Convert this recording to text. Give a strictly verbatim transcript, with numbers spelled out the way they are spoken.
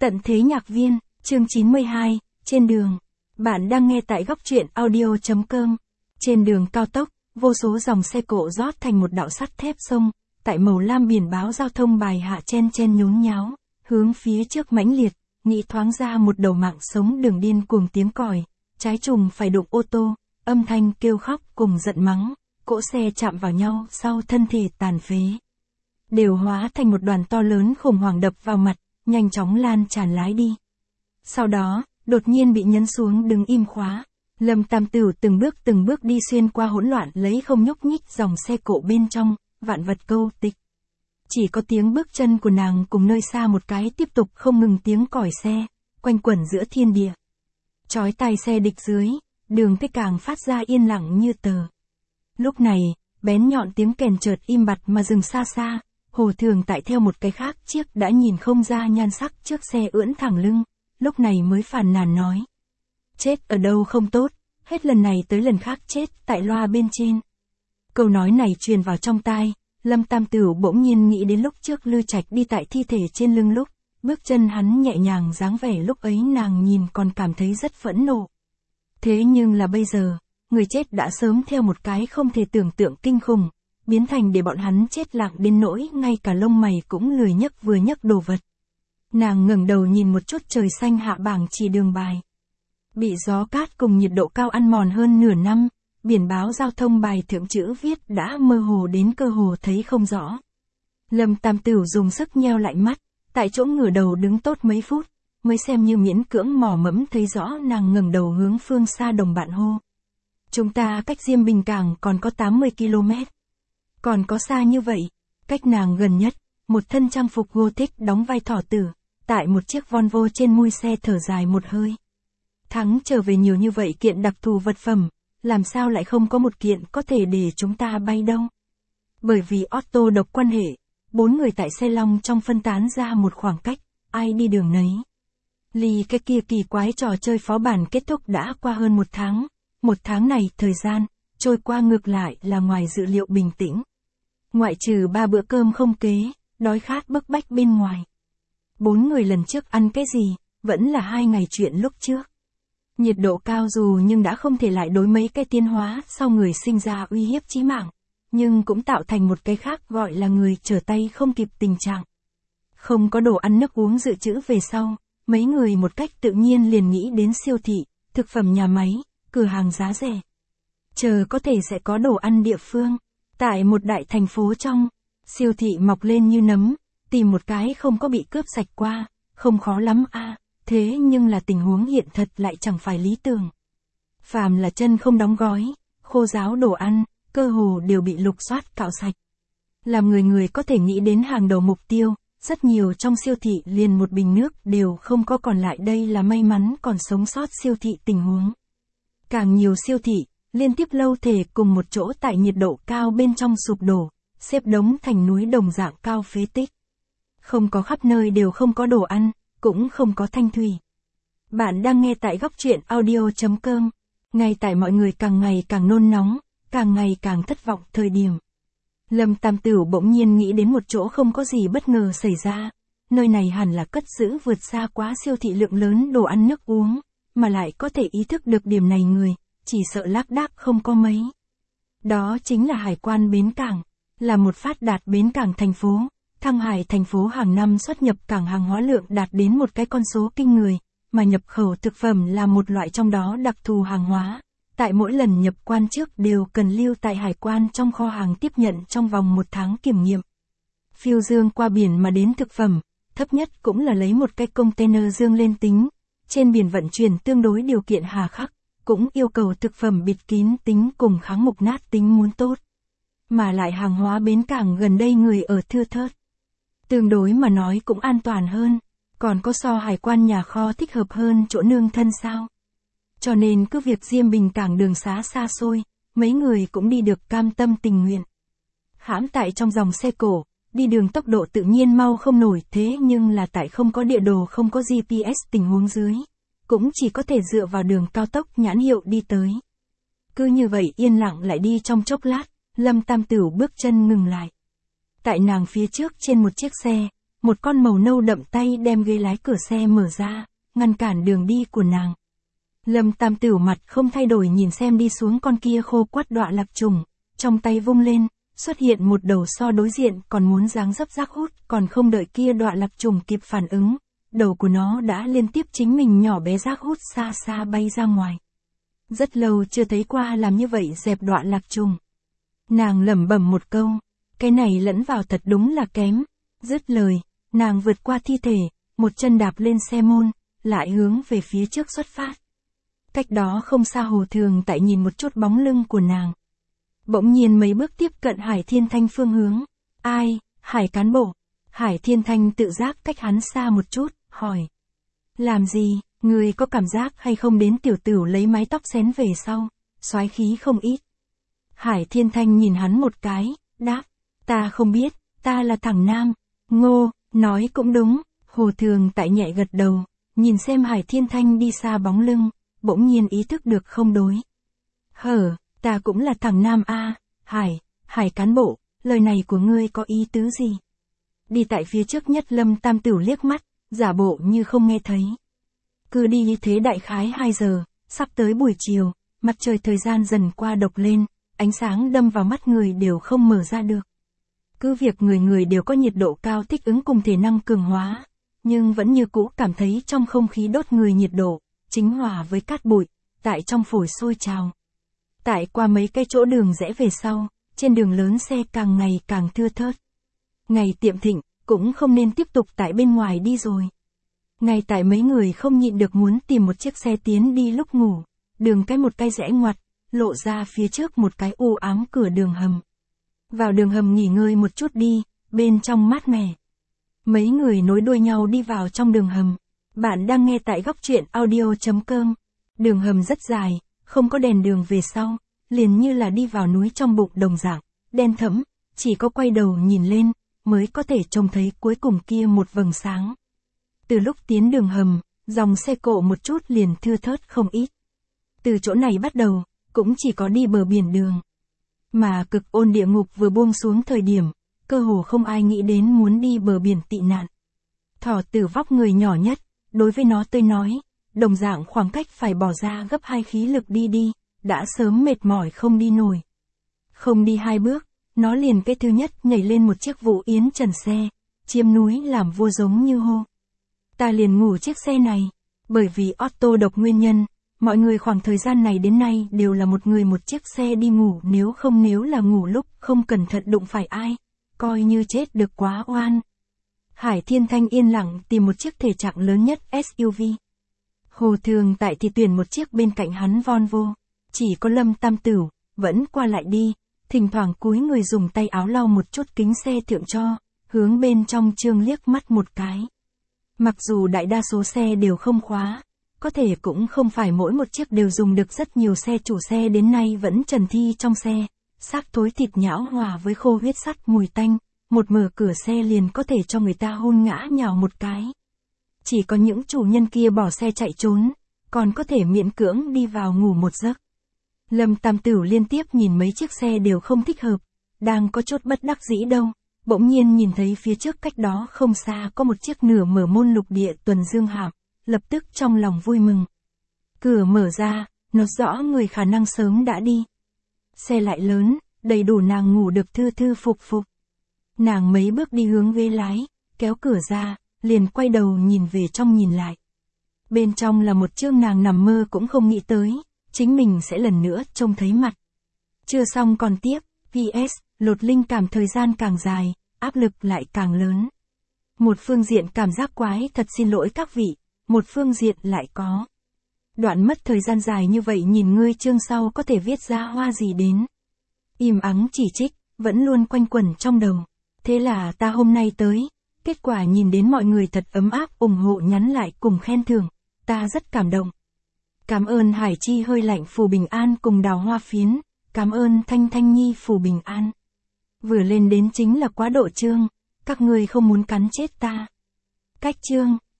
Tận thế nhạc viên, chương chín mươi hai, trên đường. Bạn đang nghe tại góc truyện audio chấm com. Trên đường cao tốc, vô số dòng xe cộ rót thành một đạo sắt thép sông, tại màu lam biển báo giao thông bài hạ chen chen nhốn nháo, hướng phía trước mãnh liệt, nghĩ thoáng ra một đầu mạng sống đường điên cuồng tiếng còi, trái trùng phải đụng ô tô, âm thanh kêu khóc cùng giận mắng, cỗ xe chạm vào nhau sau thân thể tàn phế. Đều hóa thành một đoàn to lớn khủng hoảng đập vào mặt, nhanh chóng lan tràn lái đi. Sau đó, đột nhiên bị nhấn xuống đứng im khóa. Lâm Tam Tửu từng bước từng bước đi xuyên qua hỗn loạn lấy không nhúc nhích dòng xe cộ bên trong, vạn vật câu tịch. Chỉ có tiếng bước chân của nàng cùng nơi xa một cái tiếp tục không ngừng tiếng còi xe, quanh quẩn giữa thiên địa. Chói tai xe địch dưới, đường cái càng phát ra yên lặng như tờ. Lúc này, bén nhọn tiếng kèn chợt im bặt mà dừng xa xa. Hồ Thường tại theo một cái khác chiếc đã nhìn không ra nhan sắc trước xe ưỡn thẳng lưng, lúc này mới phàn nàn nói. Chết ở đâu không tốt, hết lần này tới lần khác chết tại loa bên trên. Câu nói này truyền vào trong tai, Lâm Tam Tửu bỗng nhiên nghĩ đến lúc trước Lư Trạch đi tại thi thể trên lưng lúc, bước chân hắn nhẹ nhàng dáng vẻ lúc ấy nàng nhìn còn cảm thấy rất phẫn nộ. Thế nhưng là bây giờ, người chết đã sớm theo một cái không thể tưởng tượng kinh khủng, biến thành để bọn hắn chết lặng đến nỗi ngay cả lông mày cũng lười nhấc vừa nhấc đồ vật. Nàng ngẩng đầu nhìn một chút trời xanh hạ bảng chỉ đường bài. Bị gió cát cùng nhiệt độ cao ăn mòn hơn nửa năm, biển báo giao thông bài thượng chữ viết đã mơ hồ đến cơ hồ thấy không rõ. Lâm Tam Tửu dùng sức nheo lại mắt, tại chỗ ngửa đầu đứng tốt mấy phút, mới xem như miễn cưỡng mò mẫm thấy rõ. Nàng ngẩng đầu hướng phương xa đồng bạn hô. Chúng ta cách Diêm Bình Cảng còn có tám mươi ki lô mét. Còn có xa như vậy, cách nàng gần nhất, một thân trang phục Gothic đóng vai thỏ tử, tại một chiếc Volvo trên mui xe thở dài một hơi. Thắng trở về nhiều như vậy kiện đặc thù vật phẩm, làm sao lại không có một kiện có thể để chúng ta bay đâu. Bởi vì Otto độc quan hệ, bốn người tại xe long trong phân tán ra một khoảng cách, ai đi đường nấy. Ly cái kia kỳ quái trò chơi phó bản kết thúc đã qua hơn một tháng, một tháng này thời gian, trôi qua ngược lại là ngoài dự liệu bình tĩnh. Ngoại trừ ba bữa cơm không kế, đói khát bức bách bên ngoài. Bốn người lần trước ăn cái gì, vẫn là hai ngày chuyện lúc trước. Nhiệt độ cao dù nhưng đã không thể lại đối mấy cái tiến hóa sau người sinh ra uy hiếp chí mạng, nhưng cũng tạo thành một cái khác gọi là người trở tay không kịp tình trạng. Không có đồ ăn nước uống dự trữ về sau, mấy người một cách tự nhiên liền nghĩ đến siêu thị, thực phẩm nhà máy, cửa hàng giá rẻ. Chờ có thể sẽ có đồ ăn địa phương. Tại một đại thành phố trong, siêu thị mọc lên như nấm, tìm một cái không có bị cướp sạch qua, không khó lắm a. À, thế nhưng là tình huống hiện thật lại chẳng phải lý tưởng. Phàm là chân không đóng gói, khô ráo đồ ăn, cơ hồ đều bị lục soát cạo sạch. Làm người người có thể nghĩ đến hàng đầu mục tiêu, rất nhiều trong siêu thị liền một bình nước đều không có còn lại, đây là may mắn còn sống sót siêu thị tình huống. Càng nhiều siêu thị, liên tiếp lâu thể cùng một chỗ tại nhiệt độ cao bên trong sụp đổ, xếp đống thành núi đồng dạng cao phế tích. Không có khắp nơi đều không có đồ ăn, cũng không có thanh thủy. Bạn đang nghe tại góc truyện audio chấm com, ngay tại mọi người càng ngày càng nôn nóng, càng ngày càng thất vọng thời điểm. Lâm Tam Tửu bỗng nhiên nghĩ đến một chỗ không có gì bất ngờ xảy ra, nơi này hẳn là cất giữ vượt xa quá siêu thị lượng lớn đồ ăn nước uống, mà lại có thể ý thức được điểm này người, chỉ sợ lác đác không có mấy. Đó chính là hải quan bến cảng, là một phát đạt bến cảng thành phố. Thăng Hải thành phố hàng năm xuất nhập cảng hàng hóa lượng đạt đến một cái con số kinh người, mà nhập khẩu thực phẩm là một loại trong đó đặc thù hàng hóa. Tại mỗi lần nhập quan trước đều cần lưu tại hải quan trong kho hàng tiếp nhận trong vòng một tháng kiểm nghiệm. Phiêu dương qua biển mà đến thực phẩm, thấp nhất cũng là lấy một cái container dương lên tính. Trên biển vận chuyển tương đối điều kiện hà khắc, cũng yêu cầu thực phẩm bịt kín tính cùng kháng mục nát tính muốn tốt. Mà lại hàng hóa bến cảng gần đây người ở thưa thớt. Tương đối mà nói cũng an toàn hơn, còn có so hải quan nhà kho thích hợp hơn chỗ nương thân sao. Cho nên cứ việc Diêm Bình Cảng đường xá xa xôi, mấy người cũng đi được cam tâm tình nguyện. Hãm tại trong dòng xe cổ, đi đường tốc độ tự nhiên mau không nổi, thế nhưng là tại không có địa đồ không có giê pê ét tình huống dưới, cũng chỉ có thể dựa vào đường cao tốc nhãn hiệu đi tới. Cứ như vậy yên lặng lại đi trong chốc lát, Lâm Tam Tửu bước chân ngừng lại. Tại nàng phía trước trên một chiếc xe, một con màu nâu đậm tay đem ghế lái cửa xe mở ra, ngăn cản đường đi của nàng. Lâm Tam Tửu mặt không thay đổi nhìn xem đi xuống con kia khô quắt đọa lạc trùng, trong tay vung lên, xuất hiện một đầu so đối diện còn muốn giáng dấp rác hút, còn không đợi kia đọa lạc trùng kịp phản ứng, đầu của nó đã liên tiếp chính mình nhỏ bé rác hút xa xa bay ra ngoài. Rất lâu chưa thấy qua làm như vậy dẹp đọa lạc trùng. Nàng lẩm bẩm một câu, cái này lẫn vào thật đúng là kém. Dứt lời, nàng vượt qua thi thể, một chân đạp lên xe môn, lại hướng về phía trước xuất phát. Cách đó không xa Hồ Thường Tại nhìn một chút bóng lưng của nàng. Bỗng nhiên mấy bước tiếp cận Hải Thiên Thanh phương hướng. Ai, Hải cán bộ. Hải Thiên Thanh tự giác cách hắn xa một chút, hỏi. Làm gì, người có cảm giác hay không đến tiểu tửu lấy mái tóc xén về sau, soái khí không ít. Hải Thiên Thanh nhìn hắn một cái, đáp. Ta không biết, ta là thằng nam. Ngô, nói cũng đúng. Hồ Thường Tại nhẹ gật đầu, nhìn xem Hải Thiên Thanh đi xa bóng lưng, bỗng nhiên ý thức được không đối. Hở, ta cũng là thằng nam a. Hải, Hải cán bộ, lời này của ngươi có ý tứ gì? Đi tại phía trước nhất Lâm Tam Tửu liếc mắt, giả bộ như không nghe thấy. Cứ đi như thế đại khái hai giờ, sắp tới buổi chiều, mặt trời thời gian dần qua độc lên, ánh sáng đâm vào mắt người đều không mở ra được. Cứ việc người người đều có nhiệt độ cao thích ứng cùng thể năng cường hóa, nhưng vẫn như cũ cảm thấy trong không khí đốt người nhiệt độ, chính hòa với cát bụi, tại trong phổi sôi trào. Tại qua mấy cái chỗ đường rẽ về sau, trên đường lớn xe càng ngày càng thưa thớt. Ngày tiệm thịnh, cũng không nên tiếp tục tại bên ngoài đi rồi. Ngay tại mấy người không nhịn được muốn tìm một chiếc xe tiến đi lúc ngủ, đường cái một cái rẽ ngoặt, lộ ra phía trước một cái u ám cửa đường hầm. Vào đường hầm nghỉ ngơi một chút đi, bên trong mát mẻ. Mấy người nối đuôi nhau đi vào trong đường hầm. Bạn đang nghe tại góc truyện audio chấm com. Đường hầm rất dài, không có đèn đường về sau, liền như là đi vào núi trong bụng đồng dạng, đen thẫm, chỉ có quay đầu nhìn lên, mới có thể trông thấy cuối cùng kia một vầng sáng. Từ lúc tiến đường hầm, dòng xe cộ một chút liền thưa thớt không ít. Từ chỗ này bắt đầu, cũng chỉ có đi bờ biển đường. Mà cực ôn địa ngục vừa buông xuống thời điểm, cơ hồ không ai nghĩ đến muốn đi bờ biển tị nạn. Thỏ tử vóc người nhỏ nhất, đối với nó tôi nói, đồng dạng khoảng cách phải bỏ ra gấp hai khí lực đi đi, đã sớm mệt mỏi không đi nổi. Không đi hai bước, nó liền cái thứ nhất nhảy lên một chiếc Vũ Yến trần xe, chiêm núi làm vua giống như hô. Ta liền ngủ chiếc xe này, bởi vì Otto độc nguyên nhân, mọi người khoảng thời gian này đến nay đều là một người một chiếc xe đi ngủ, nếu không nếu là ngủ lúc không cẩn thận đụng phải ai, coi như chết được quá oan. Hải Thiên Thanh yên lặng tìm một chiếc thể trạng lớn nhất ét u vê. Hồ Thường Tại thì tuyển một chiếc bên cạnh hắn Volvo, chỉ có Lâm Tam Tửu, vẫn qua lại đi, thỉnh thoảng cúi người dùng tay áo lau một chút kính xe thượng cho, hướng bên trong trương liếc mắt một cái. Mặc dù đại đa số xe đều không khóa, có thể cũng không phải mỗi một chiếc đều dùng được, rất nhiều xe chủ xe đến nay vẫn trần thi trong xe, xác thối thịt nhão hòa với khô huyết sắt mùi tanh, một mở cửa xe liền có thể cho người ta hôn ngã nhào một cái. Chỉ có những chủ nhân kia bỏ xe chạy trốn, còn có thể miễn cưỡng đi vào ngủ một giấc. Lâm Tam Tửu liên tiếp nhìn mấy chiếc xe đều không thích hợp, đang có chút bất đắc dĩ đâu, bỗng nhiên nhìn thấy phía trước cách đó không xa có một chiếc nửa mở môn lục địa tuần dương hạm, lập tức trong lòng vui mừng. Cửa mở ra, nó rõ người khả năng sớm đã đi. Xe lại lớn, đầy đủ nàng ngủ được thư thư phục phục. Nàng mấy bước đi hướng ghế lái, kéo cửa ra, liền quay đầu nhìn về trong nhìn lại. Bên trong là một chương nàng nằm mơ cũng không nghĩ tới, chính mình sẽ lần nữa trông thấy mặt. Chưa xong còn tiếp, pê ét, lột linh cảm thời gian càng dài, áp lực lại càng lớn. Một phương diện cảm giác quái thật xin lỗi các vị, một phương diện lại có. Đoạn mất thời gian dài như vậy nhìn ngươi chương sau có thể viết ra hoa gì đến. Im ắng chỉ trích, vẫn luôn quanh quẩn trong đầu. Thế là ta hôm nay tới, kết quả nhìn đến mọi người thật ấm áp ủng hộ nhắn lại cùng khen thưởng, ta rất cảm động. Cảm ơn Hải Chi hơi lạnh phù bình an cùng đào hoa phiến, cảm ơn Thanh Thanh Nhi phù bình an. Vừa lên đến chính là quá độ chương, các ngươi không muốn cắn chết ta. Cách chương.